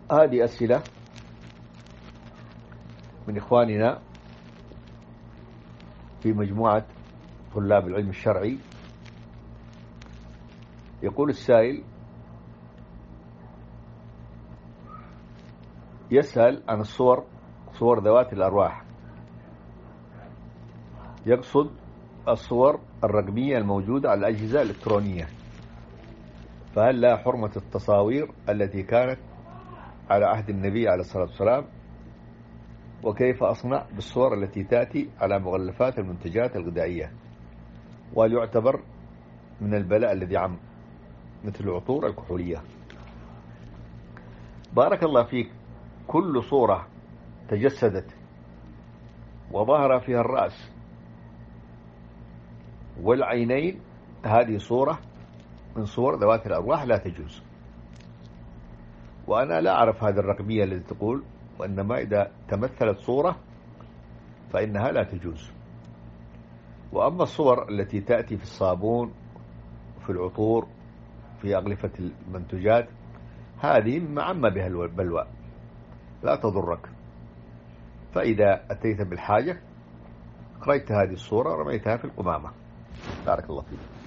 هذه أسئلة من إخواننا في مجموعة طلاب العلم الشرعي. يقول السائل يسأل عن صور ذوات الأرواح، يقصد الصور الرقمية الموجودة على الأجهزة الإلكترونية، فهل لا حرمة التصاوير التي كانت على عهد النبي عليه الصلاة والسلام؟ وكيف أصنع بالصور التي تأتي على مغلفات المنتجات الغذائية؟ وهل يعتبر من البلاء الذي عم مثل العطور الكحولية؟ بارك الله فيك. كل صورة تجسدت وظهر فيها الرأس والعينين هذه صورة من صور ذوات الأرواح لا تجوز. وأنا لا أعرف هذه الرقمية التي تقول، وإنما إذا تمثلت صورة فإنها لا تجوز. وأما الصور التي تأتي في الصابون، في العطور، في أغلفة المنتجات، هذه مما عم بها البلوى لا تضرك. فإذا أتيت بالحاجة قريت هذه الصورة ورميتها في القمامة. بارك الله فيك.